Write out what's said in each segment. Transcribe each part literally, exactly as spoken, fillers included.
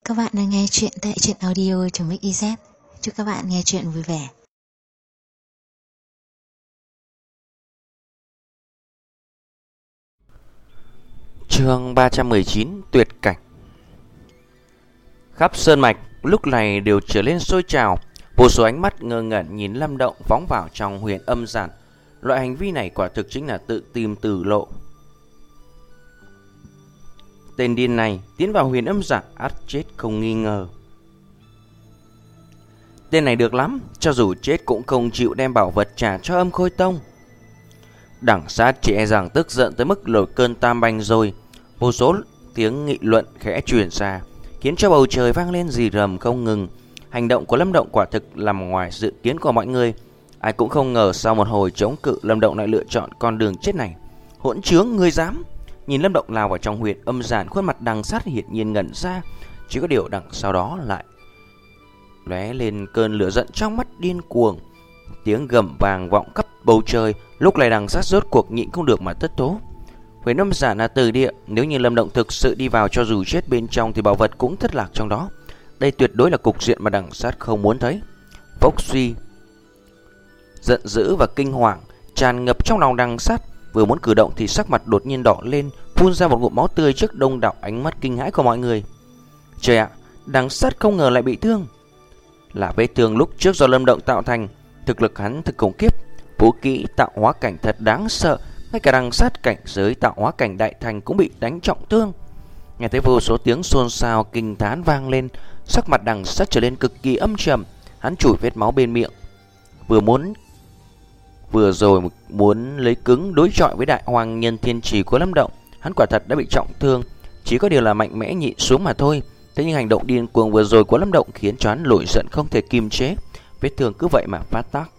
các bạn đang nghe chuyện tại truyện audio.mixyz. Chúc các bạn nghe chuyện vui vẻ. Chương ba trăm mười chín, tuyệt cảnh. Khắp sơn mạch lúc này đều trở lên sôi trào, vô số ánh mắt ngơ ngẩn nhìn Lâm Động phóng vào trong huyền âm giản. Loại hành vi này quả thực chính là tự tìm tử lộ. Tên điên này tiến vào huyền âm giản ắt chết không nghi ngờ. Tên này được lắm, cho dù chết cũng không chịu đem bảo vật trả cho Âm Khôi Tông. Đẳng sát chỉ e rằng tức giận tới mức nổi cơn tam bành rồi. Vô số tiếng nghị luận khẽ truyền ra, khiến cho bầu trời vang lên rì rầm không ngừng. Hành động của Lâm Động quả thực nằm ngoài dự kiến của mọi người. Ai cũng không ngờ sau một hồi chống cự, Lâm Động lại lựa chọn con đường chết này. Hỗn trướng, ngươi dám! Nhìn Lâm Động lao vào trong huyền âm giản, khuôn mặt đằng sát hiển nhiên ngẩn ra. Chỉ có điều đằng sau đó lại lóe lên cơn lửa giận trong mắt điên cuồng. Tiếng gầm vàng vọng khắp bầu trời. Lúc này đằng sát rốt cuộc nhịn không được mà thất thố. Huyền âm giản là từ địa, nếu như Lâm Động thực sự đi vào, cho dù chết bên trong thì bảo vật cũng thất lạc trong đó. Đây tuyệt đối là cục diện mà đằng sát không muốn thấy. Phốc suy, giận dữ và kinh hoàng tràn ngập trong lòng đằng sát. Vừa muốn cử động thì sắc mặt đột nhiên đỏ lên, phun ra một ngụm máu tươi trước đông đảo ánh mắt kinh hãi của mọi người. Trời ạ, đằng sát không ngờ lại bị thương. Là vết thương lúc trước do Lâm Động tạo thành. Thực lực hắn thực khủng khiếp, vũ kỹ tạo hóa cảnh thật đáng sợ. Ngay cả đằng sát cảnh giới tạo hóa cảnh đại thành cũng bị đánh trọng thương. Nghe thấy vô số tiếng xôn xao kinh thán vang lên, sắc mặt đằng sát trở lên cực kỳ âm trầm. Hắn chùi vết máu bên miệng. Vừa muốn Vừa rồi muốn lấy cứng đối chọi với đại hoàng nhân thiên trì của Lâm Động, hắn quả thật đã bị trọng thương, chỉ có điều là mạnh mẽ nhịn xuống mà thôi. Thế nhưng hành động điên cuồng vừa rồi của Lâm Động khiến cho hắn nổi giận không thể kiềm chế, vết thương cứ vậy mà phát tác.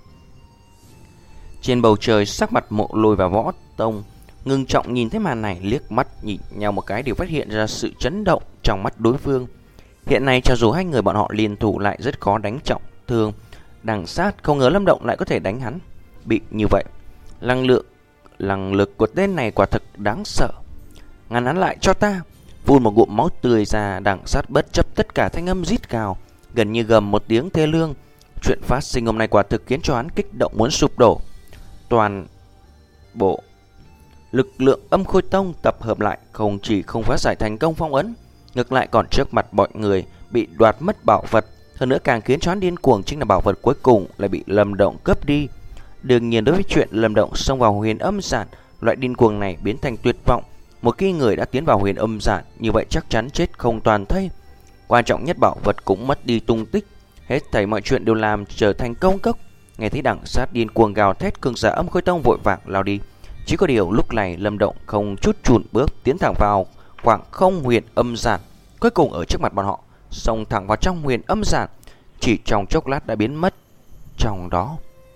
Trên bầu trời, sắc mặt Mộ Lôi và Võ Tông ngưng trọng nhìn thấy màn này, liếc mắt nhìn nhau một cái đều phát hiện ra sự chấn động trong mắt đối phương. Hiện nay cho dù hai người bọn họ liên thủ lại rất khó đánh trọng thương đằng sát, không ngờ Lâm Động lại có thể đánh hắn bị như vậy. Năng lượng Năng lực của tên này quả thực đáng sợ. Ngăn hắn lại cho ta! Vun một ngụm máu tươi ra, đằng sát bất chấp tất cả thanh âm rít gào, gần như gầm một tiếng thê lương. Chuyện phát sinh hôm nay quả thực khiến cho hắn kích động muốn sụp đổ. Toàn bộ lực lượng Âm Khôi Tông tập hợp lại không chỉ không phá giải thành công phong ấn, ngược lại còn trước mặt mọi người bị đoạt mất bảo vật. Hơn nữa càng khiến cho hắn điên cuồng chính là bảo vật cuối cùng lại bị Lâm Động cướp đi. Đương nhiên đối với chuyện Lâm Động xông vào huyền âm giản, loại điên cuồng này biến thành tuyệt vọng. Một khi người đã tiến vào huyền âm giản, như vậy chắc chắn chết không toàn thây. Quan trọng nhất bảo vật cũng mất đi tung tích. Hết thảy mọi chuyện đều làm trở thành công cốc. Nghe thấy đằng sát điên cuồng gào thét, cường giả Âm Khôi Tông vội vàng lao đi. Chỉ có điều lúc này Lâm Động không chút chùn bước tiến thẳng vào khoảng không huyền âm giản, cuối cùng ở trước mặt bọn họ xông thẳng vào trong huyền âm giản, chỉ trong chốc lát đã biến mất trong đó.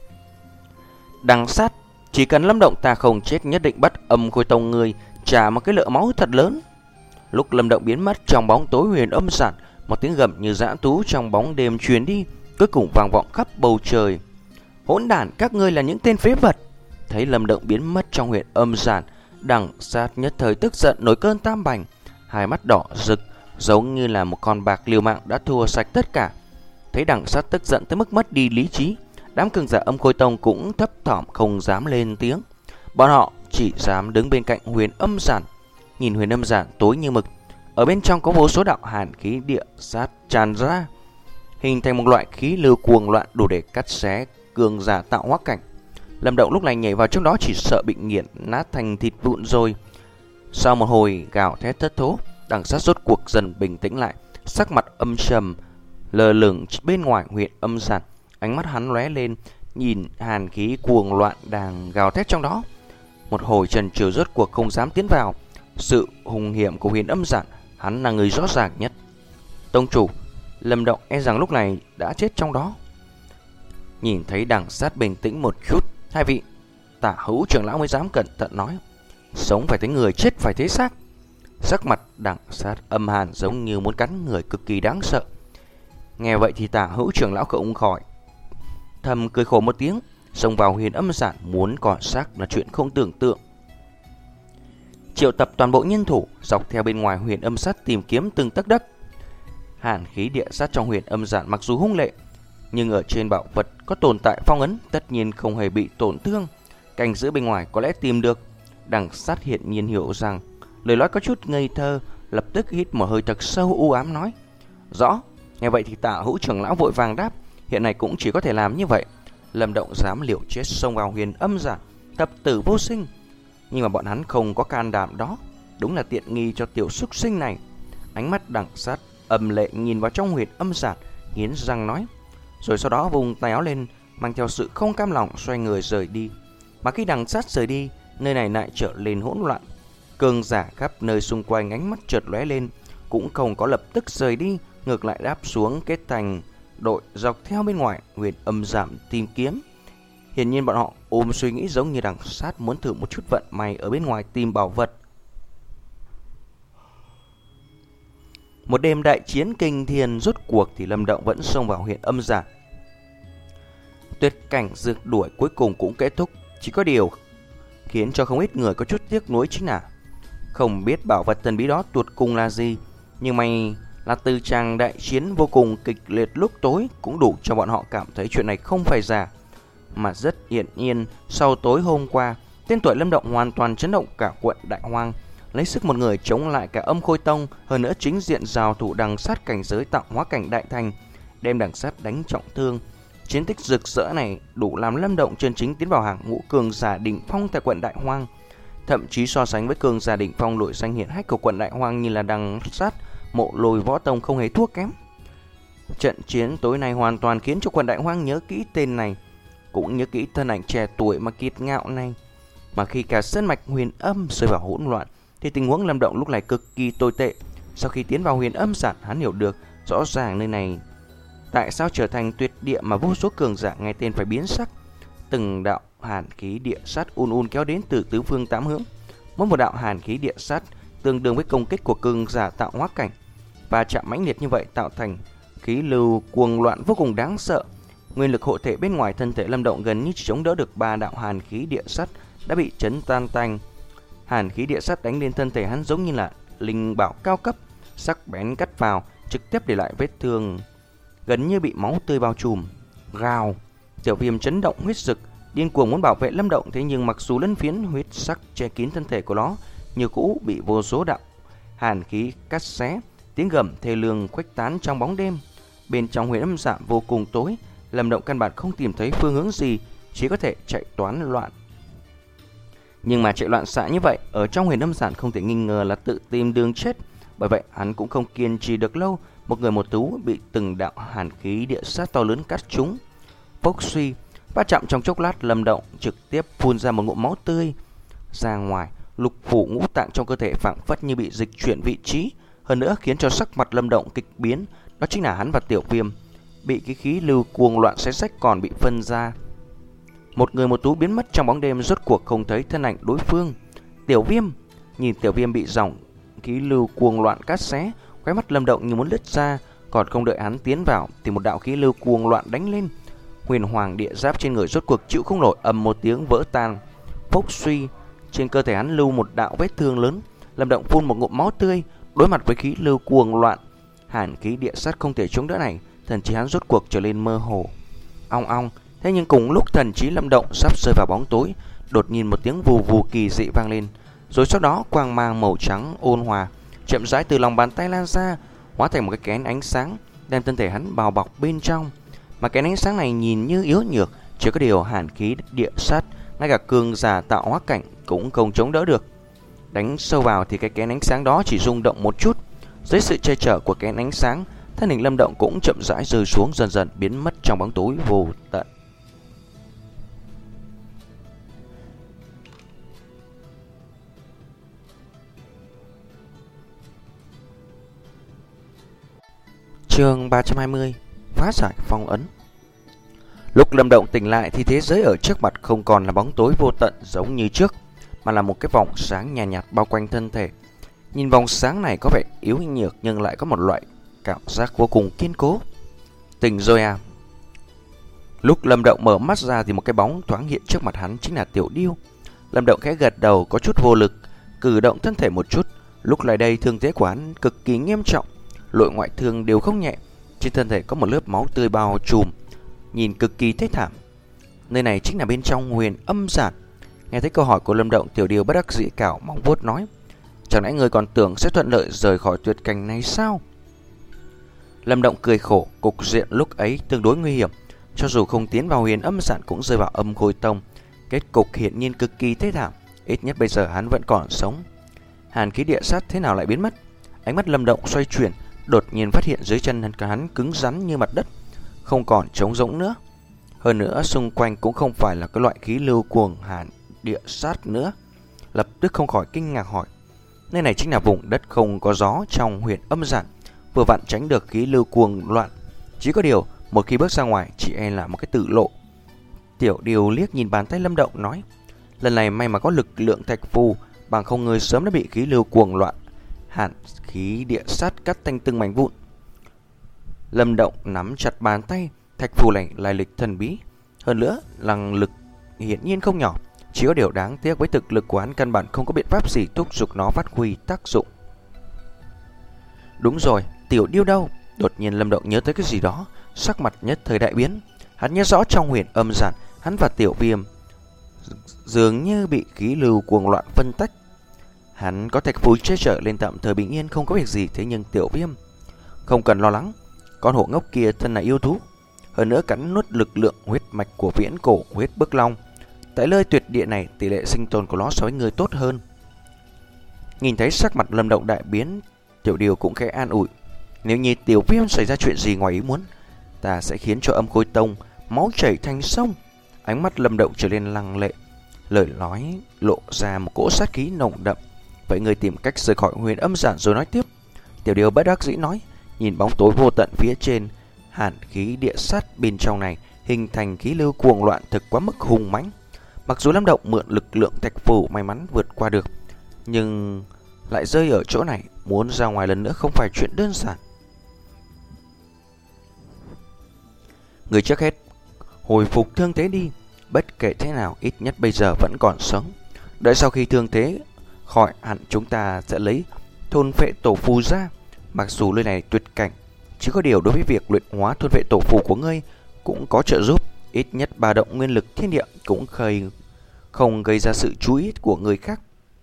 Đằng sát, chỉ cần Lâm Động ta không chết, nhất định bắt Âm Khôi Tông người trả một cái lợ máu thật lớn. Lúc Lâm Động biến mất trong bóng tối huyền âm giản, một tiếng gầm như dã thú trong bóng đêm truyền đi, cuối cùng vang vọng khắp bầu trời. Hỗn đản, các ngươi là những tên phế vật! Thấy Lâm Động biến mất trong huyền âm giản, đằng sát nhất thời tức giận nổi cơn tam bành, hai mắt đỏ rực giống như là một con bạc liều mạng đã thua sạch tất cả. Thấy đằng sát tức giận tới mức mất đi lý trí, đám cường giả Âm Khôi Tông cũng thấp thỏm không dám lên tiếng. Bọn họ chỉ dám đứng bên cạnh huyền âm giản, nhìn huyền âm giản tối như mực. Ở bên trong có vô số đạo hàn khí địa sát tràn ra, hình thành một loại khí lưu cuồng loạn đủ để cắt xé cường giả tạo hóa cảnh. Lâm Động lúc này nhảy vào trong đó chỉ sợ bị nghiền nát thành thịt vụn rồi. Sau một hồi gào thét thất thố, đằng sát rốt cuộc dần bình tĩnh lại, sắc mặt âm trầm lờ lửng bên ngoài huyền âm giản. Ánh mắt hắn lóe lên, nhìn hàn khí cuồng loạn đang gào thét trong đó. Một hồi chần chừ rốt cuộc không dám tiến vào. Sự hung hiểm của huyền âm giản, hắn là người rõ ràng nhất. Tông chủ, Lâm Động e rằng lúc này đã chết trong đó. Nhìn thấy đằng sát bình tĩnh một chút, hai vị Tả Hữu trưởng lão mới dám cẩn thận nói: sống phải thấy người, chết phải thấy xác. Sắc mặt đằng sát âm hàn giống như muốn cắn người, cực kỳ đáng sợ. Nghe vậy thì Tả Hữu trưởng lão không khỏi thầm cười khổ một tiếng. Xông vào huyền âm giản muốn cỏ xác là chuyện không tưởng tượng. Triệu tập toàn bộ nhân thủ dọc theo bên ngoài huyền âm sát tìm kiếm từng tấc đất. Hàn khí địa sát trong huyền âm giản mặc dù hung lệ, nhưng ở trên bảo vật có tồn tại phong ấn, tất nhiên không hề bị tổn thương. Canh giữ bên ngoài có lẽ tìm được. Đằng Sát hiện nhiên hiểu rằng lời nói có chút ngây thơ, lập tức hít một hơi thật sâu u ám nói: Rõ. Nghe vậy thì Tạ Hữu trưởng lão vội vàng đáp: Hiện nay cũng chỉ có thể làm như vậy. Lâm Động dám liều chết xông vào huyền âm giản, thập tử vô sinh, nhưng mà bọn hắn không có can đảm đó. Đúng là tiện nghi cho tiểu súc sinh này. Ánh mắt Đằng Sát âm lệ nhìn vào trong huyền âm giản, nghiến răng nói, rồi sau đó vùng tay áo lên, mang theo sự không cam lòng xoay người rời đi. Mà khi Đằng Sát rời đi, nơi này lại trở lên hỗn loạn. Cường giả khắp nơi xung quanh ánh mắt chợt lóe lên, cũng không có lập tức rời đi, ngược lại đáp xuống kết thành đội dọc theo bên ngoài huyền âm giảm tìm kiếm. Hiển nhiên bọn họ ôm suy nghĩ giống như Đằng Sát, muốn thử một chút vận may ở bên ngoài tìm bảo vật. Một đêm đại chiến kinh thiên rốt cuộc thì Lâm Động vẫn xông vào huyền âm giản. Tuyệt cảnh rượt đuổi cuối cùng cũng kết thúc. Chỉ có điều khiến cho không ít người có chút tiếc nuối chính là không biết bảo vật thần bí đó tuột cùng là gì. Nhưng may là từ tràng đại chiến vô cùng kịch liệt lúc tối cũng đủ cho bọn họ cảm thấy chuyện này không phải giả. Mà rất hiển nhiên, sau tối hôm qua, tên tuổi Lâm Động hoàn toàn chấn động cả quận Đại Hoang, lấy sức một người chống lại cả Âm Khôi Tông. Hơn nữa chính diện giao thủ Đằng Sát cảnh giới tạo hóa cảnh đại thành, đem Đằng Sát đánh trọng thương. Chiến tích rực rỡ này đủ làm Lâm Động chân chính tiến vào hàng ngũ cường giả đỉnh phong tại quận Đại Hoang. Thậm chí so sánh với cường giả đỉnh phong nội danh hiển hách của quận Đại Hoang như là Đằng Sát, Mộ Lôi Võ Tông không hề thua kém. Trận chiến tối nay hoàn toàn khiến cho quận Đại Hoang nhớ kỹ tên này, cũng nhớ kỹ thân ảnh trẻ tuổi mà kiệt ngạo này. Mà khi cả sơn mạch huyền âm rơi vào hỗn loạn thì tình huống Lâm Động lúc này cực kỳ tồi tệ. Sau khi tiến vào huyền âm giản, hắn hiểu được rõ ràng nơi này tại sao trở thành tuyệt địa mà vô số cường giả nghe tên phải biến sắc. Từng đạo hàn khí địa sát un un kéo đến từ tứ phương tám hướng. Mỗi một đạo hàn khí địa sát tương đương với công kích của cường giả tạo hóa cảnh, và chạm mãnh liệt như vậy tạo thành khí lưu cuồng loạn vô cùng đáng sợ. Nguyên lực hộ thể bên ngoài thân thể Lâm Động gần như chỉ chống đỡ được ba đạo hàn khí địa sát đã bị chấn tan tành. Hàn khí địa sát đánh lên thân thể hắn giống như là linh bảo cao cấp, sắc bén cắt vào, trực tiếp để lại vết thương gần như bị máu tươi bao trùm. Gào, Tiểu Viêm chấn động huyết rực, điên cuồng muốn bảo vệ Lâm Động, thế nhưng mặc dù lân phiến huyết sắc che kín thân thể của nó, như cũ bị vô số đạo hàn khí cắt xé. Tiếng gầm thê lương khuếch tán trong bóng đêm. Bên trong huyền âm giản vô cùng tối, Lâm Động căn bản không tìm thấy phương hướng gì, chỉ có thể chạy toán loạn. Nhưng mà chạy loạn xạ như vậy ở trong huyền âm giản không thể nghi ngờ là tự tìm đường chết. Bởi vậy hắn cũng không kiên trì được lâu, một người một thú bị từng đạo hàn khí địa sát to lớn cắt trúng. Phốc suy, va chạm trong chốc lát, Lâm Động trực tiếp phun ra một ngụm máu tươi ra ngoài. Lục phủ ngũ tạng trong cơ thể phảng phất như bị dịch chuyển vị trí. Hơn nữa khiến cho sắc mặt Lâm Động kịch biến, đó chính là hắn và Tiểu Viêm bị cái khí lưu cuồng loạn xé rách còn bị phân ra. Một người một thú biến mất trong bóng đêm, rốt cuộc không thấy thân ảnh đối phương. Tiểu Viêm, nhìn Tiểu Viêm bị dòng khí lưu cuồng loạn cắt xé, khóe mắt Lâm Động như muốn lướt ra. Còn không đợi hắn tiến vào thì một đạo khí lưu cuồng loạn đánh lên. Huyền hoàng địa giáp trên người rốt cuộc chịu không nổi, ầm một tiếng vỡ tan. Phốc suy, trên cơ thể hắn lưu một đạo vết thương lớn. Lâm Động phun một ngụm máu tươi, đối mặt với khí lưu cuồng loạn hàn khí địa sát không thể chống đỡ này, thần trí hắn rốt cuộc trở nên mơ hồ. Ong ong, thế nhưng cùng lúc thần trí Lâm Động sắp rơi vào bóng tối, đột nhiên một tiếng vù vù kỳ dị vang lên, rồi sau đó quang mang màu trắng ôn hòa chậm rãi từ lòng bàn tay lan ra, hóa thành một cái kén ánh sáng đem thân thể hắn bao bọc bên trong. Mà kén ánh sáng này nhìn như yếu nhược, chỉ có điều hàn khí địa sát ngay cả cường giả tạo hóa cảnh cũng không chống đỡ được. Đánh sâu vào thì cái kén ánh sáng đó chỉ rung động một chút. Dưới sự che chở của kén ánh sáng, thân hình Lâm Động cũng chậm rãi rơi xuống, dần dần biến mất trong bóng tối vô tận. Chương ba trăm hai mươi: Phá giải phong ấn. Lúc Lâm Động tỉnh lại thì thế giới ở trước mặt không còn là bóng tối vô tận giống như trước, mà là một cái vòng sáng nhàn nhạt, nhạt bao quanh thân thể. Nhìn vòng sáng này có vẻ yếu nhược nhưng lại có một loại cảm giác vô cùng kiên cố. Tỉnh rồi à? Lúc Lâm Động mở mắt ra thì một cái bóng thoáng hiện trước mặt hắn, chính là Tiểu Điêu. Lâm Động khẽ gật đầu, có chút vô lực, cử động thân thể một chút. Lúc lại đây thương thế của hắn cực kỳ nghiêm trọng. nội ngoại thương đều không nhẹ. Trên thân thể có một lớp máu tươi bao trùm, nhìn cực kỳ thê thảm. Nơi này chính là bên trong huyền âm giản. Nghe thấy câu hỏi của Lâm Động, Tiểu Điêu bất đắc dĩ cào móng vuốt nói: chẳng lẽ người còn tưởng sẽ thuận lợi rời khỏi tuyệt cảnh này sao? Lâm Động cười khổ, cục diện lúc ấy tương đối nguy hiểm. Cho dù không tiến vào huyền âm giản cũng rơi vào âm khôi tông. Kết cục hiển nhiên cực kỳ thê thảm. Ít nhất bây giờ hắn vẫn còn sống. Hàn khí địa sát thế nào lại biến mất? Ánh mắt Lâm Động xoay chuyển, đột nhiên phát hiện dưới chân hắn cứng rắn như mặt đất, không còn trống rỗng nữa. Hơn nữa xung quanh cũng không phải là cái loại khí lưu cuồng hàn địa sát nữa. Lập tức không khỏi kinh ngạc hỏi: nơi này chính là vùng đất không có gió trong huyền âm giản, vừa vặn tránh được khí lưu cuồng loạn. Chỉ có điều một khi bước ra ngoài chỉ e là một cái tử lộ. Tiểu Điêu liếc nhìn bàn tay Lâm Động nói: lần này may mà có lực lượng thạch phù, bằng không người sớm đã bị khí lưu cuồng loạn hàn khí địa sát cắt thành từng mảnh vụn. Lâm Động nắm chặt bàn tay. Thạch phù này lai lịch thần bí, hơn nữa năng lực hiển nhiên không nhỏ. Chỉ có điều đáng tiếc với thực lực của hắn căn bản không có biện pháp gì thúc giục nó phát huy tác dụng. Đúng rồi, Tiểu Điêu đâu? Đột nhiên Lâm Động nhớ tới cái gì đó, sắc mặt nhất thời đại biến. Hắn nhớ rõ trong huyền âm giản, hắn và Tiểu Viêm dường như bị khí lưu cuồng loạn phân tách. Hắn có thạch phù che chở lên tạm thời bình yên không có việc gì. Thế nhưng Tiểu Viêm không cần lo lắng, con hổ ngốc kia thân là yêu thú, hơn nữa cắn nuốt lực lượng huyết mạch của viễn cổ huyết bức long. Tại nơi tuyệt địa này, tỷ lệ sinh tồn của nó so với người tốt hơn. Nhìn thấy sắc mặt Lâm Động đại biến, Tiểu Điêu cũng khẽ an ủi: nếu như Tiểu Viêm xảy ra chuyện gì ngoài ý muốn, ta sẽ khiến cho âm khôi tông máu chảy thành sông. Ánh mắt Lâm Động trở nên lăng lệ, lời nói lộ ra một cỗ sát khí nồng đậm. Vậy người tìm cách rời khỏi huyền âm giản rồi nói tiếp. Tiểu Điêu bất đắc dĩ nói, nhìn bóng tối vô tận phía trên hàn khí địa sát bên trong này hình thành khí lưu cuồng loạn thực quá mức hùng mãnh. Mặc dù Lâm Động mượn lực lượng thạch phù may mắn vượt qua được, nhưng lại rơi ở chỗ này, muốn ra ngoài lần nữa không phải chuyện đơn giản. Người trước hết hồi phục thương thế đi, bất kể thế nào ít nhất bây giờ vẫn còn sống. Đợi sau khi thương thế khỏi hẳn, chúng ta sẽ lấy thôn phệ tổ phù ra. Mặc dù nơi này tuyệt cảnh, chỉ có điều đối với việc luyện hóa thôn phệ tổ phù của ngươi cũng có trợ giúp. Ít nhất ba động nguyên lực thiên địa cũng khơi không gây ra sự chú ý của người khác,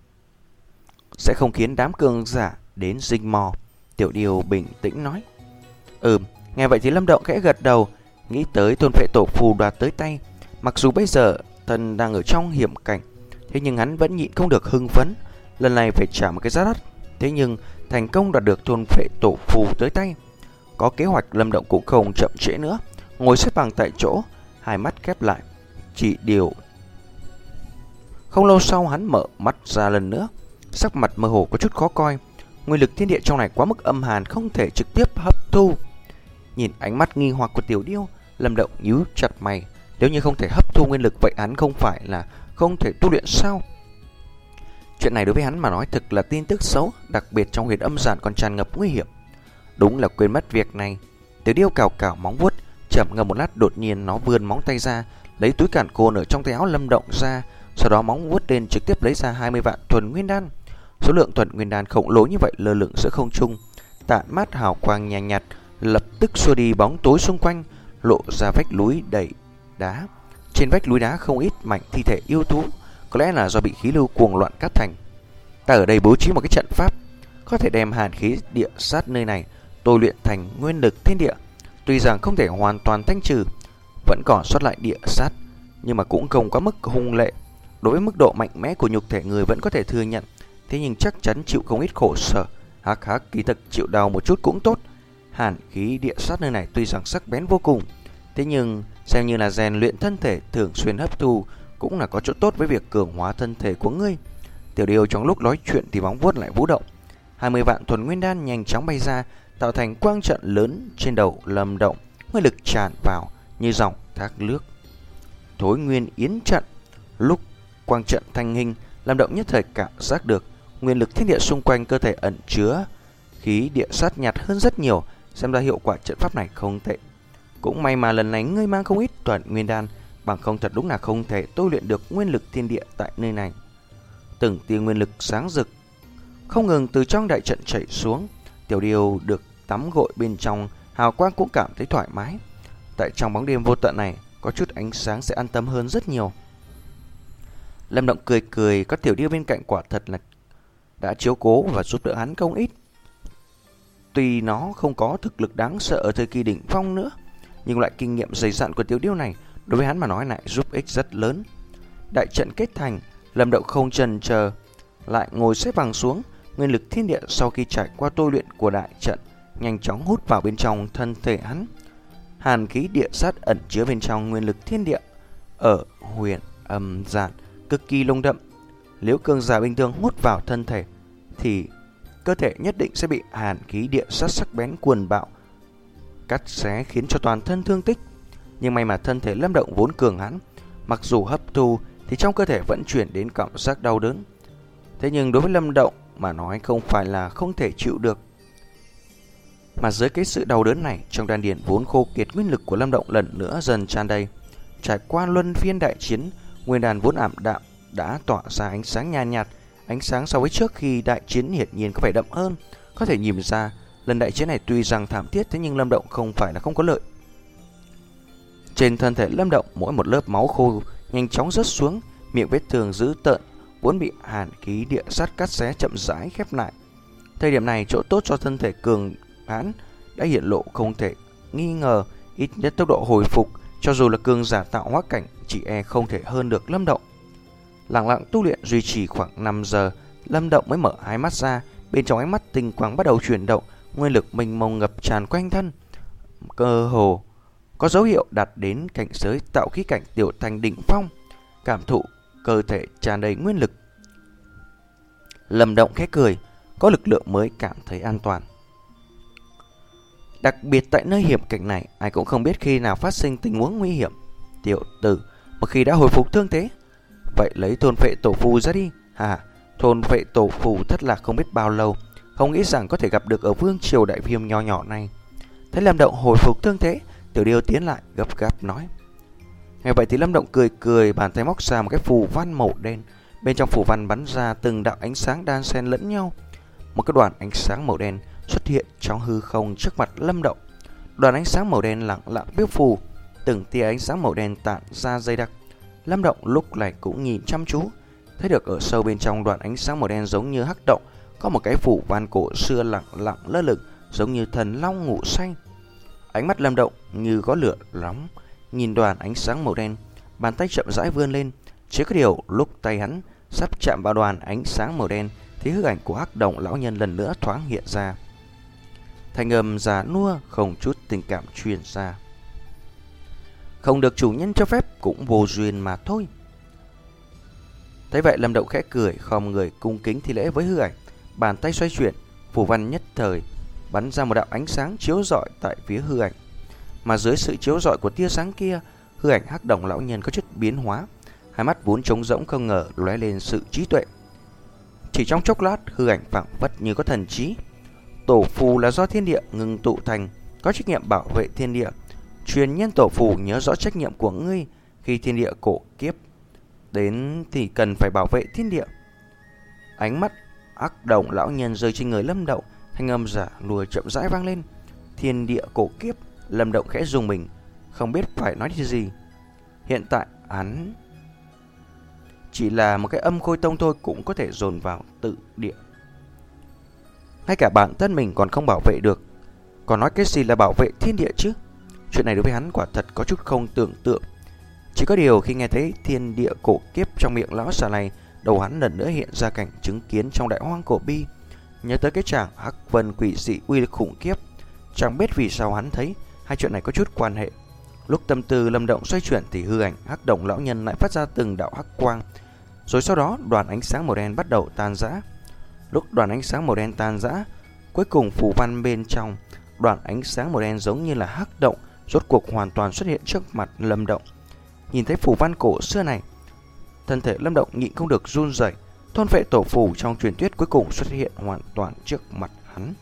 sẽ không khiến đám cường giả đến rình mò. Tiểu Điêu bình tĩnh nói. Ừ, nghe vậy thì Lâm Động khẽ gật đầu, nghĩ tới thôn phệ tổ phù đoạt tới tay. Mặc dù bây giờ thân đang ở trong hiểm cảnh, thế nhưng hắn vẫn nhịn không được hưng phấn. Lần này phải trả một cái giá đắt. Thế nhưng thành công đoạt được thôn phệ tổ phù tới tay. Có kế hoạch, Lâm Động cũng không chậm trễ nữa, ngồi xếp bằng tại chỗ, hai mắt khép lại. Chỉ điều không lâu sau hắn mở mắt ra lần nữa, sắc mặt mơ hồ có chút khó coi. Nguyên lực thiên địa trong này quá mức âm hàn, không thể trực tiếp hấp thu. Nhìn ánh mắt nghi hoặc của Tiểu Điêu, Lâm Động nhíu chặt mày. Nếu như không thể hấp thu nguyên lực, vậy hắn không phải là không thể tu luyện sao? Chuyện này đối với hắn mà nói thực là tin tức xấu, đặc biệt trong huyền âm giản còn tràn ngập nguy hiểm. Đúng là quên mất việc này. Tiểu Điêu cào cào móng vuốt, chậm ngâm một lát, đột nhiên nó vươn móng tay ra, lấy túi càn khôn ở trong tay áo Lâm Động ra, sau đó móng vuốt lên trực tiếp lấy ra hai mươi vạn thuần nguyên đan. Số lượng thuần nguyên đan khổng lồ như vậy lơ lửng giữa không trung, tản mát hào quang nhàn nhạt, nhạt, lập tức xua đi bóng tối xung quanh, lộ ra vách núi đầy đá. Trên vách núi đá không ít mảnh thi thể yêu thú, có lẽ là do bị khí lưu cuồng loạn cắt thành. Ta ở đây bố trí một cái trận pháp, có thể đem hàn khí địa sát nơi này tôi luyện thành nguyên lực thiên địa. Tuy rằng không thể hoàn toàn thanh trừ, vẫn còn sót lại địa sát, nhưng mà cũng không quá mức hung lệ. Đối với mức độ mạnh mẽ của nhục thể người vẫn có thể thừa nhận, thế nhưng chắc chắn chịu không ít khổ sở. Hắc hắc, kỳ thực chịu đau một chút cũng tốt. Hàn khí địa sát nơi này tuy rằng sắc bén vô cùng, thế nhưng xem như là rèn luyện thân thể, thường xuyên hấp thu cũng là có chỗ tốt với việc cường hóa thân thể của ngươi. Tiểu Điêu trong lúc nói chuyện thì bóng vuốt lại vũ động, hai mươi vạn thuần nguyên đan nhanh chóng bay ra, tạo thành quang trận lớn trên đầu Lâm Động. Nguyên lực tràn vào như dòng thác nước. Thối nguyên yến trận. Lúc quang trận thành hình, Lâm Động nhất thời cảm giác được nguyên lực thiên địa xung quanh cơ thể ẩn chứa khí địa sát nhạt hơn rất nhiều, xem ra hiệu quả trận pháp này không tệ. Cũng may mà lần này ngươi mang không ít thuần nguyên đan, bằng không thật đúng là không thể tôi luyện được nguyên lực thiên địa tại nơi này. Từng tia nguyên lực sáng rực không ngừng từ trong đại trận chảy xuống. Tiểu Điêu được tắm gội bên trong hào quang cũng cảm thấy thoải mái. Tại trong bóng đêm vô tận này, có chút ánh sáng sẽ an tâm hơn rất nhiều. Lâm Động cười cười, có Tiểu Điêu bên cạnh quả thật là đã chiếu cố và giúp đỡ hắn không ít. Tuy nó không có thực lực đáng sợ ở thời kỳ đỉnh phong nữa, nhưng loại kinh nghiệm dày dặn của Tiểu Điêu này đối với hắn mà nói lại giúp ích rất lớn. Đại trận kết thành, Lâm Động không chần chờ, lại ngồi xếp bằng xuống. Nguyên lực thiên địa sau khi trải qua tôi luyện của đại trận nhanh chóng hút vào bên trong thân thể hắn. Hàn khí địa sát ẩn chứa bên trong nguyên lực thiên địa ở huyền âm giản cực kỳ nồng đậm. Nếu cường giả bình thường hút vào thân thể thì cơ thể nhất định sẽ bị hàn khí địa sát sắc bén cuồn bạo cắt xé, khiến cho toàn thân thương tích. Nhưng may mà thân thể Lâm Động vốn cường hãn, mặc dù hấp thu thì trong cơ thể vẫn chuyển đến cảm giác đau đớn. Thế nhưng đối với Lâm Động mà nói không phải là không thể chịu được, mà dưới cái sự đau đớn này, trong đan điền vốn khô kiệt nguyên lực của Lâm Động lần nữa dần tràn đầy. Trải qua luân phiên đại chiến, nguyên đan vốn ảm đạm đã tỏa ra ánh sáng nhàn nhạt, nhạt. Ánh sáng so với trước khi đại chiến hiển nhiên có vẻ đậm hơn. Có thể nhìn ra lần đại chiến này tuy rằng thảm thiết, thế nhưng Lâm Động không phải là không có lợi. Trên thân thể Lâm Động mỗi một lớp máu khô nhanh chóng rớt xuống, miệng vết thương dữ tợn vốn bị hàn khí địa sát cắt xé chậm rãi khép lại. Thời điểm này, chỗ tốt cho thân thể cường hãn đã hiện lộ không thể nghi ngờ. Ít nhất tốc độ hồi phục, cho dù là cường giả tạo hóa cảnh, chỉ e không thể hơn được Lâm Động. Lặng lặng tu luyện duy trì khoảng năm giờ, Lâm Động mới mở hai mắt ra. Bên trong ánh mắt tinh quang bắt đầu chuyển động, nguyên lực mênh mông ngập tràn quanh thân, cơ hồ có dấu hiệu đạt đến cảnh giới tạo khí cảnh tiểu thành đỉnh phong. Cảm thụ cơ thể tràn đầy nguyên lực, Lâm Động khẽ cười, có lực lượng mới cảm thấy an toàn. Đặc biệt tại nơi hiểm cảnh này, ai cũng không biết khi nào phát sinh tình huống nguy hiểm. Tiểu tử, một khi đã hồi phục thương thế, vậy lấy thôn phệ tổ phù ra đi. Hà, thôn phệ tổ phù thất lạc không biết bao lâu, không nghĩ rằng có thể gặp được ở vương triều đại viêm nho nhỏ này. Thấy Lâm Động hồi phục thương thế, Tiểu Điêu tiến lại gấp gáp nói. Nghe vậy thì Lâm Động cười cười, bàn tay móc ra một cái phù văn màu đen. Bên trong phù văn bắn ra từng đạo ánh sáng đan xen lẫn nhau. Một cái đoàn ánh sáng màu đen xuất hiện trong hư không trước mặt Lâm Động. Đoàn ánh sáng màu đen lặng lặng phiêu phù, từng tia ánh sáng màu đen tản ra dày đặc. Lâm Động lúc này cũng nhìn chăm chú, thấy được ở sâu bên trong đoàn ánh sáng màu đen giống như hắc động có một cái phù văn cổ xưa lặng lặng lơ lửng, giống như thần long ngủ say. Ánh mắt Lâm Động như có lửa nóng nhìn đoàn ánh sáng màu đen, bàn tay chậm rãi vươn lên. Chỉ có điều lúc tay hắn sắp chạm vào đoàn ánh sáng màu đen thì hư ảnh của hắc động lão nhân lần nữa thoáng hiện ra. Thanh âm già nua không chút tình cảm truyền ra. Không được chủ nhân cho phép cũng vô duyên mà thôi. Thấy vậy Lâm Động khẽ cười, khom người cung kính thi lễ với hư ảnh. Bàn tay xoay chuyển, phù văn nhất thời bắn ra một đạo ánh sáng chiếu rọi tại phía hư ảnh. Mà dưới sự chiếu rọi của tia sáng kia, hư ảnh hắc động lão nhân có chút biến hóa, hai mắt vốn trống rỗng không ngờ lóe lên sự trí tuệ. Chỉ trong chốc lát, hư ảnh phảng phất như có thần trí. Tổ phù là do thiên địa ngưng tụ thành, có trách nhiệm bảo vệ thiên địa. Truyền nhân tổ phù nhớ rõ trách nhiệm của ngươi, khi thiên địa cổ kiếp đến thì cần phải bảo vệ thiên địa. Ánh mắt hắc động lão nhân rơi trên người Lâm Động, thanh âm giả lùi chậm rãi vang lên. Thiên địa cổ kiếp. Lâm Động khẽ rùng mình, không biết phải nói gì. Hiện tại hắn chỉ là một cái âm khôi tông thôi cũng có thể dồn vào tự địa. Ngay cả bản thân mình còn không bảo vệ được, còn nói cái gì là bảo vệ thiên địa chứ? Chuyện này đối với hắn quả thật có chút không tưởng tượng. Chỉ có điều khi nghe thấy thiên địa cổ kiếp trong miệng lão già này, đầu hắn lần nữa hiện ra cảnh chứng kiến trong đại hoang cổ bi. Nhớ tới cái chàng hắc vân quỷ dị uy lực khủng khiếp. Chẳng biết vì sao hắn thấy hai chuyện này có chút quan hệ. Lúc tâm tư Lâm Động xoay chuyển thì hư ảnh hắc động lão nhân lại phát ra từng đạo hắc quang. Rồi sau đó đoàn ánh sáng màu đen bắt đầu tan rã. Lúc đoàn ánh sáng màu đen tan rã, cuối cùng phù văn bên trong đoàn ánh sáng màu đen giống như là hắc động rốt cuộc hoàn toàn xuất hiện trước mặt Lâm Động. Nhìn thấy phù văn cổ xưa này, thân thể Lâm Động nhịn không được run rẩy. Thôn phệ tổ phù trong truyền thuyết cuối cùng xuất hiện hoàn toàn trước mặt hắn.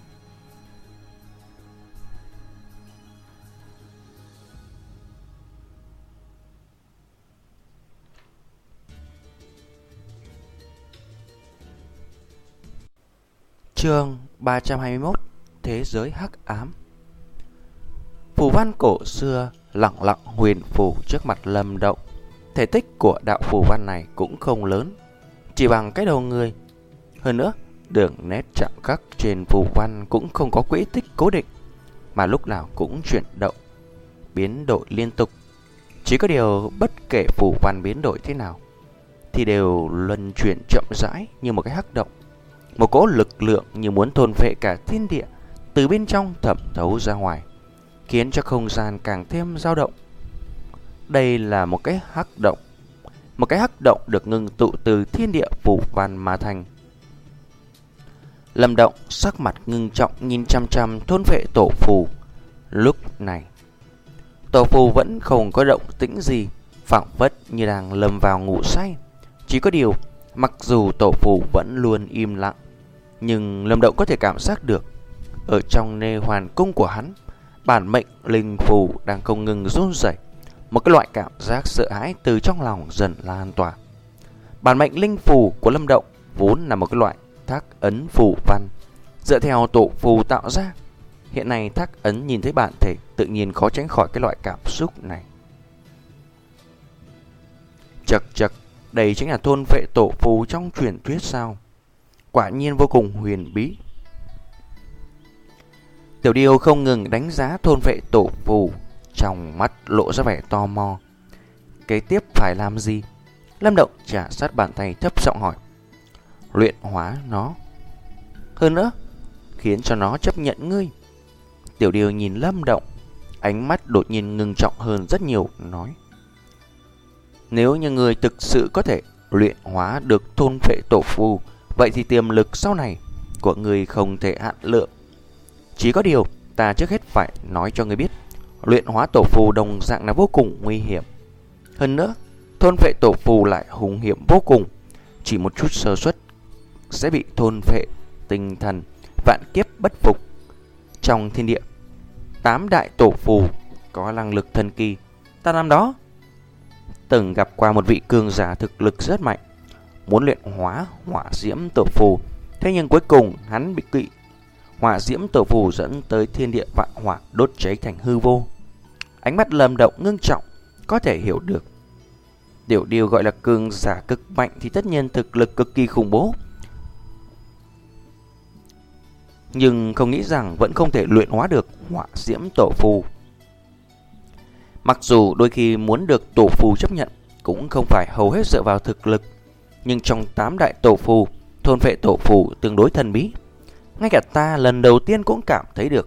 Chương ba trăm hai mươi mốt. thế giới hắc ám. Phù văn cổ xưa lặng lặng huyền phù trước mặt Lâm Động. Thể tích của đạo phù văn này cũng không lớn, chỉ bằng cái đầu người. Hơn nữa, đường nét chạm khắc trên phù văn cũng không có quỹ tích cố định, mà lúc nào cũng chuyển động, biến đổi liên tục. Chỉ có điều bất kể phù văn biến đổi thế nào thì đều luân chuyển chậm rãi như một cái hắc động. Một cỗ lực lượng như muốn thôn phệ cả thiên địa từ bên trong thẩm thấu ra ngoài, khiến cho không gian càng thêm dao động. Đây là một cái hắc động, một cái hắc động được ngưng tụ từ thiên địa phù văn mà thành. Lâm Động sắc mặt ngưng trọng nhìn chăm chăm thôn phệ tổ phù. Lúc này tổ phù vẫn không có động tĩnh gì, phảng phất như đang lâm vào ngủ say. Chỉ có điều, mặc dù tổ phù vẫn luôn im lặng, nhưng Lâm Động có thể cảm giác được ở trong nê hoàn cung của hắn, bản mệnh linh phù đang không ngừng run rẩy. Một cái loại cảm giác sợ hãi từ trong lòng dần lan tỏa. Bản mệnh linh phù của Lâm Động vốn là một cái loại thác ấn phù văn dựa theo tổ phù tạo ra. Hiện nay thác ấn nhìn thấy bản thể, tự nhiên khó tránh khỏi cái loại cảm xúc này. Chật chật, đây chính là thôn vệ tổ phù trong truyền thuyết sao? Quả nhiên vô cùng huyền bí. Tiểu Điêu không ngừng đánh giá thôn vệ tổ phù, trong mắt lộ ra vẻ tò mò. Kế tiếp phải làm gì? Lâm Động trả sát bàn tay thấp giọng hỏi. Luyện hóa nó. Hơn nữa, khiến cho nó chấp nhận ngươi. Tiểu Điêu nhìn Lâm Động, ánh mắt đột nhiên ngưng trọng hơn rất nhiều, nói. Nếu như ngươi thực sự có thể luyện hóa được thôn phệ tổ phù, vậy thì tiềm lực sau này của ngươi không thể hạn lượng. Chỉ có điều, ta trước hết phải nói cho ngươi biết, luyện hóa tổ phù đồng dạng là vô cùng nguy hiểm. Hơn nữa, thôn phệ tổ phù lại hung hiểm vô cùng. Chỉ một chút sơ suất sẽ bị thôn phệ tinh thần, vạn kiếp bất phục. Trong thiên địa, tám đại tổ phù có năng lực thần kỳ. Ta năm đó từng gặp qua một vị cường giả thực lực rất mạnh, muốn luyện hóa hỏa diễm tổ phù. Thế nhưng cuối cùng hắn bị kỵ hỏa diễm tổ phù dẫn tới thiên địa vạn hỏa đốt cháy thành hư vô. Ánh mắt Lâm Động ngưng trọng, có thể hiểu được. Tiểu Điêu gọi là cường giả cực mạnh thì tất nhiên thực lực cực kỳ khủng bố, nhưng không nghĩ rằng vẫn không thể luyện hóa được hỏa diễm tổ phù. Mặc dù đôi khi muốn được tổ phù chấp nhận cũng không phải hầu hết dựa vào thực lực, nhưng trong tám đại tổ phù, thôn phệ tổ phù tương đối thần bí. Ngay cả ta lần đầu tiên cũng cảm thấy được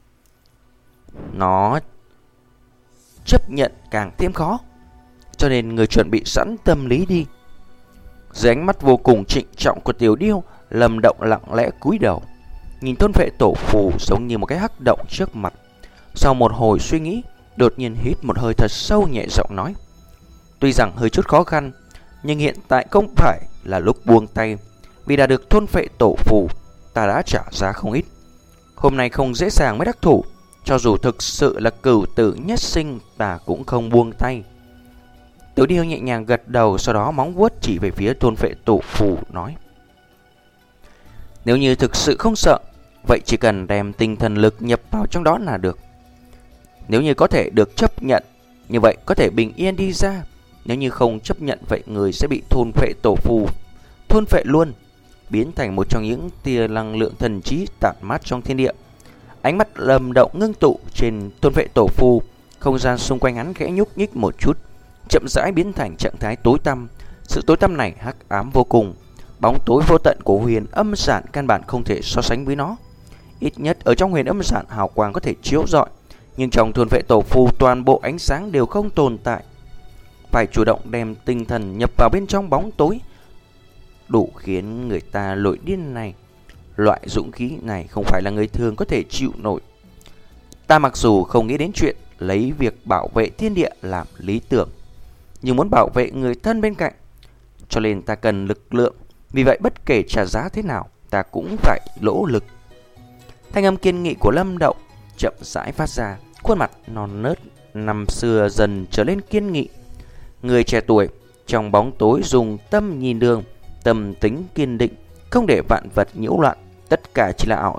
nó chấp nhận càng thêm khó. Cho nên người chuẩn bị sẵn tâm lý đi. Dưới ánh mắt vô cùng trịnh trọng của Tiểu Điêu, Lâm Động lặng lẽ cúi đầu, nhìn thôn phệ tổ phù giống như một cái hắc động trước mặt. Sau một hồi suy nghĩ, đột nhiên hít một hơi thật sâu, nhẹ giọng nói. Tuy rằng hơi chút khó khăn, nhưng hiện tại không phải là lúc buông tay. Vì đã được thôn phệ tổ phù, ta đã trả giá không ít. Hôm nay không dễ dàng mới đắc thủ, cho dù thực sự là cửu tử nhất sinh, ta cũng không buông tay. Tiểu Điêu nhẹ nhàng gật đầu, sau đó móng vuốt chỉ về phía thôn phệ tổ phù nói. Nếu như thực sự không sợ, vậy chỉ cần đem tinh thần lực nhập vào trong đó là được. Nếu như có thể được chấp nhận, như vậy có thể bình yên đi ra. Nếu như không chấp nhận, vậy người sẽ bị thôn phệ tổ phù thôn phệ luôn, biến thành một trong những tia năng lượng thần trí tản mát trong thiên địa. Ánh mắt Lâm Động ngưng tụ trên thôn phệ tổ phù, không gian xung quanh hắn khẽ nhúc nhích một chút, chậm rãi biến thành trạng thái tối tăm. Sự tối tăm này hắc ám vô cùng, bóng tối vô tận của huyền âm sản căn bản không thể so sánh với nó. Ít nhất ở trong huyền âm sản hào quang có thể chiếu rọi, nhưng trong thôn vệ tổ phù toàn bộ ánh sáng đều không tồn tại. Phải chủ động đem tinh thần nhập vào bên trong bóng tối, đủ khiến người ta nổi điên này. Loại dũng khí này không phải là người thường có thể chịu nổi. Ta mặc dù không nghĩ đến chuyện lấy việc bảo vệ thiên địa làm lý tưởng, nhưng muốn bảo vệ người thân bên cạnh, cho nên ta cần lực lượng. Vì vậy bất kể trả giá thế nào, ta cũng phải nỗ lực. Thanh âm kiên nghị của Lâm Động chậm rãi phát ra, khuôn mặt non nớt năm xưa dần trở lên kiên nghị. Người trẻ tuổi trong bóng tối dùng tâm nhìn đường, tâm tính kiên định, không để vạn vật nhiễu loạn. Tất cả chỉ là ảo giác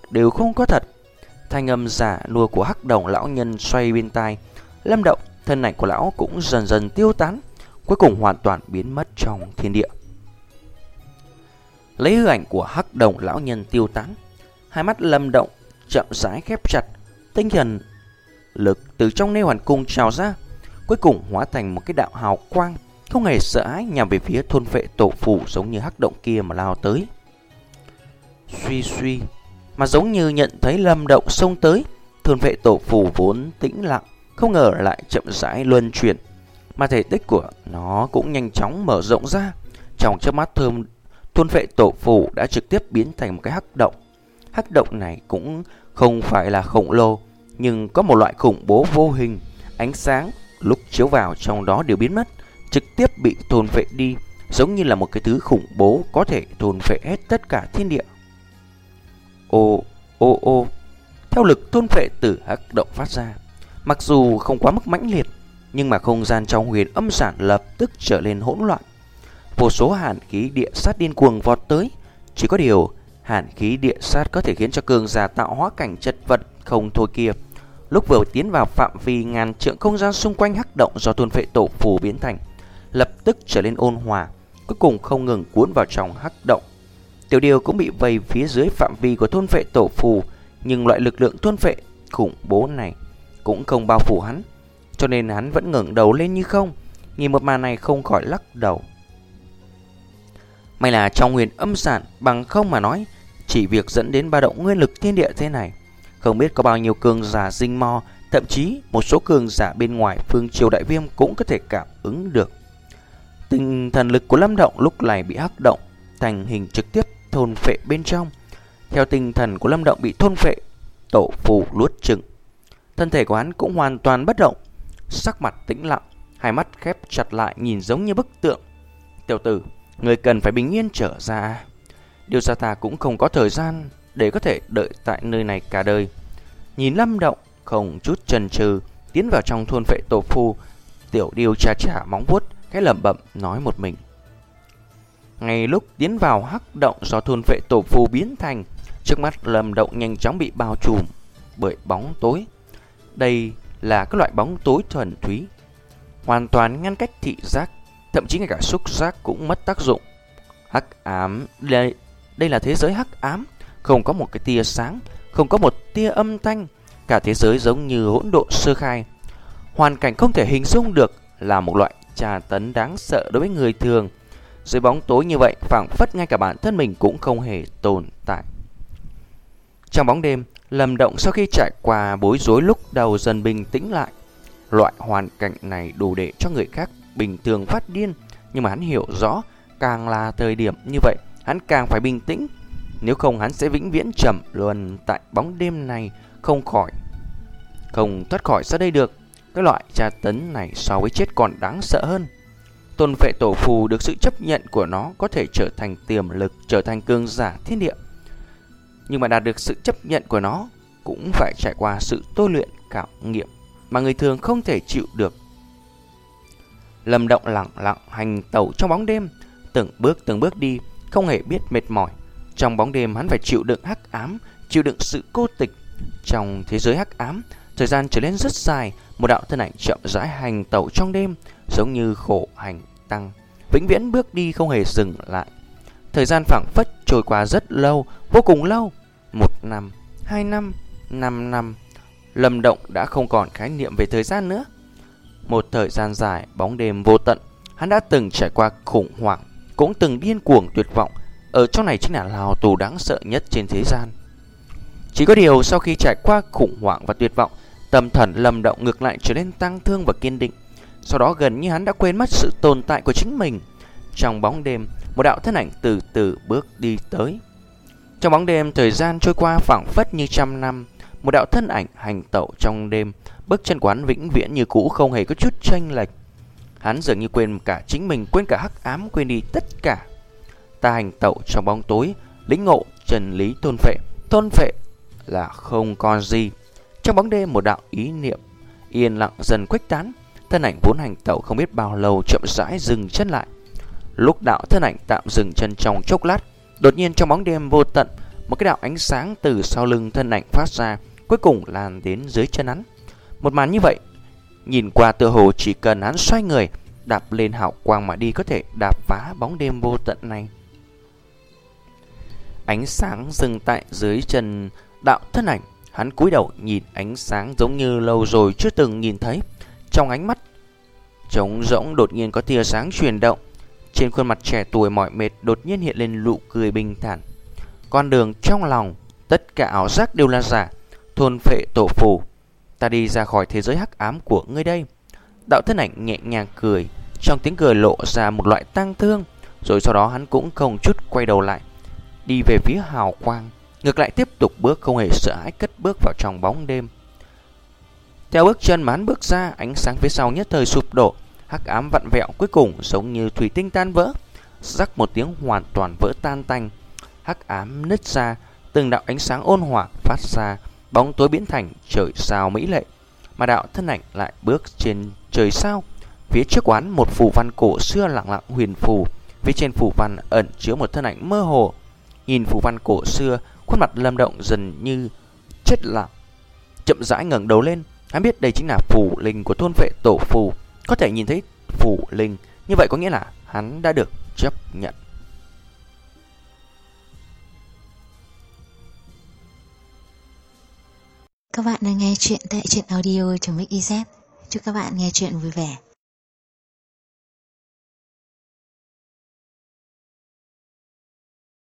đều không có thật. Thanh âm giả nua của hắc đồng lão nhân xoay bên tai Lâm Động, thân ảnh của lão cũng dần dần tiêu tán, cuối cùng hoàn toàn biến mất trong thiên địa. Lấy hư ảnh của hắc đồng lão nhân tiêu tán, hai mắt Lâm Động chậm rãi khép chặt, tinh thần lực từ trong nê hoàn cung trào ra, cuối cùng hóa thành một cái đạo hào quang, không hề sợ hãi nhằm về phía thôn phệ tổ phù giống như hắc động kia mà lao tới. Suy suy, mà giống như nhận thấy Lâm Động xông tới, thôn phệ tổ phù vốn tĩnh lặng, không ngờ lại chậm rãi luân chuyển, mà thể tích của nó cũng nhanh chóng mở rộng ra. Trong chớp mắt thơm, thôn phệ tổ phù đã trực tiếp biến thành một cái hắc động. Hắc động này cũng không phải là khổng lồ, nhưng có một loại khủng bố vô hình, ánh sáng lúc chiếu vào trong đó đều biến mất, trực tiếp bị thôn phệ đi, giống như là một cái thứ khủng bố có thể thôn phệ hết tất cả thiên địa. Ô ô ô, theo lực thôn phệ từ hắc động phát ra, mặc dù không quá mức mãnh liệt, nhưng mà không gian trong huyền âm sản lập tức trở nên hỗn loạn. Vô số hàn khí địa sát điên cuồng vọt tới. Chỉ có điều hàn khí địa sát có thể khiến cho cường giả tạo hóa cảnh chật vật không thôi kia. Lúc vừa tiến vào phạm vi ngàn trượng không gian xung quanh hắc động do thôn phệ tổ phù biến thành, lập tức trở nên ôn hòa, cuối cùng không ngừng cuốn vào trong hắc động. Tiểu Điều cũng bị vây phía dưới phạm vi của thôn phệ tổ phù, nhưng loại lực lượng thôn phệ khủng bố này cũng không bao phủ hắn, cho nên hắn vẫn ngẩng đầu lên như không, nhìn một màn này không khỏi lắc đầu. May là trong huyền âm sản, bằng không mà nói, chỉ việc dẫn đến ba động nguyên lực thiên địa thế này, không biết có bao nhiêu cường giả rình mò, thậm chí một số cường giả bên ngoài phương Triều Đại Viêm cũng có thể cảm ứng được. Tinh thần lực của Lâm Động lúc này bị hắc động thành hình trực tiếp thôn phệ bên trong. Theo tinh thần của Lâm Động bị thôn phệ, tổ phù luốt chừng, thân thể của hắn cũng hoàn toàn bất động, sắc mặt tĩnh lặng, hai mắt khép chặt lại nhìn giống như bức tượng. Tiểu tử, người cần phải bình yên trở ra. Điều ra ta cũng không có thời gian để có thể đợi tại nơi này cả đời. Nhìn Lâm Động không chút chần chừ tiến vào trong thôn phệ tổ phù, Tiểu Điêu chà chà móng vuốt, cái lẩm bẩm nói một mình. Ngay lúc tiến vào hắc động do thôn phệ tổ phù biến thành, trước mắt Lâm Động nhanh chóng bị bao trùm bởi bóng tối. Đây là các loại bóng tối thuần túy, hoàn toàn ngăn cách thị giác, thậm chí ngay cả xúc giác cũng mất tác dụng. Hắc ám, đây, đây là thế giới hắc ám, không có một cái tia sáng, không có một tia âm thanh, cả thế giới giống như hỗn độn sơ khai. Hoàn cảnh không thể hình dung được, là một loại tra tấn đáng sợ đối với người thường. Dưới bóng tối như vậy, phảng phất ngay cả bản thân mình cũng không hề tồn tại. Trong bóng đêm, Lâm Động sau khi trải qua bối rối lúc đầu dần bình tĩnh lại. Loại hoàn cảnh này đủ để cho người khác bình thường phát điên, nhưng mà hắn hiểu rõ, càng là thời điểm như vậy, hắn càng phải bình tĩnh. Nếu không hắn sẽ vĩnh viễn trầm luân tại bóng đêm này, không khỏi không thoát khỏi ra đây được. Cái loại tra tấn này so với chết còn đáng sợ hơn. Tôn phệ tổ phù được sự chấp nhận của nó có thể trở thành tiềm lực, trở thành cường giả thiên địa. Nhưng mà đạt được sự chấp nhận của nó cũng phải trải qua sự tôi luyện cảm nghiệm mà người thường không thể chịu được. Lâm Động lặng lặng hành tẩu trong bóng đêm, từng bước từng bước đi, không hề biết mệt mỏi. Trong bóng đêm hắn phải chịu đựng hắc ám, chịu đựng sự cô tịch. Trong thế giới hắc ám, thời gian trở nên rất dài, một đạo thân ảnh chậm rãi hành tẩu trong đêm, giống như khổ hành tăng, vĩnh viễn bước đi không hề dừng lại. Thời gian phảng phất trôi qua rất lâu, vô cùng lâu. Một năm, hai năm, năm năm. Lâm Động đã không còn khái niệm về thời gian nữa. Một thời gian dài, bóng đêm vô tận, hắn đã từng trải qua khủng hoảng, cũng từng điên cuồng tuyệt vọng. Ở trong này chính là lao tù đáng sợ nhất trên thế gian. Chỉ có điều sau khi trải qua khủng hoảng và tuyệt vọng, tâm thần Lâm Động ngược lại trở nên tăng thương và kiên định. Sau đó gần như hắn đã quên mất sự tồn tại của chính mình. Trong bóng đêm, một đạo thân ảnh từ từ bước đi tới. Trong bóng đêm, thời gian trôi qua phảng phất như trăm năm. Một đạo thân ảnh hành tẩu trong đêm, bước chân quán vĩnh viễn như cũ, không hề có chút chênh lệch. Hắn dường như quên cả chính mình, quên cả hắc ám, quên đi tất cả. Ta hành tẩu trong bóng tối, lĩnh ngộ chân lý thôn phệ. Thôn phệ là không còn gì. Trong bóng đêm, một đạo ý niệm yên lặng dần khuếch tán. Thân ảnh vốn hành tẩu không biết bao lâu chậm rãi dừng chân lại. Lúc đạo thân ảnh tạm dừng chân trong chốc lát, đột nhiên trong bóng đêm vô tận, một cái đạo ánh sáng từ sau lưng thân ảnh phát ra, cuối cùng lan đến dưới chân hắn. Một màn như vậy, nhìn qua tựa hồ chỉ cần hắn xoay người, đạp lên hào quang mà đi có thể đạp phá bóng đêm vô tận này. Ánh sáng dừng tại dưới chân đạo thân ảnh, hắn cúi đầu nhìn ánh sáng giống như lâu rồi chưa từng nhìn thấy. Trong ánh mắt trống rỗng đột nhiên có tia sáng chuyển động, trên khuôn mặt trẻ tuổi mỏi mệt đột nhiên hiện lên nụ cười bình thản. Con đường trong lòng, tất cả ảo giác đều là giả, thôn phệ tổ phù, ta đi ra khỏi thế giới hắc ám của ngươi đây. Đạo thân ảnh nhẹ nhàng cười, trong tiếng cười lộ ra một loại tang thương, rồi sau đó hắn cũng không chút quay đầu lại, đi về phía hào quang, ngược lại tiếp tục bước không hề sợ hãi cất bước vào trong bóng đêm. Theo bước chân mà hắn bước ra, ánh sáng phía sau nhất thời sụp đổ, hắc ám vặn vẹo cuối cùng giống như thủy tinh tan vỡ, rắc một tiếng hoàn toàn vỡ tan tành. Hắc ám nứt ra, từng đạo ánh sáng ôn hòa phát ra, bóng tối biến thành trời sao mỹ lệ, mà đạo thân ảnh lại bước trên trời sao. Phía trước quán một phù văn cổ xưa lặng lặng huyền phù, phía trên phù văn ẩn chứa một thân ảnh mơ hồ. Nhìn phù văn cổ xưa, khuôn mặt Lâm Động dần như chết lặng, chậm rãi ngẩng đầu lên. Hắn biết đây chính là phù linh của thôn vệ tổ phù. Có thể nhìn thấy phù linh, như vậy có nghĩa là hắn đã được chấp nhận. Các bạn đang nghe chuyện tại truyện audio.mixyz. Chúc các bạn nghe chuyện vui vẻ.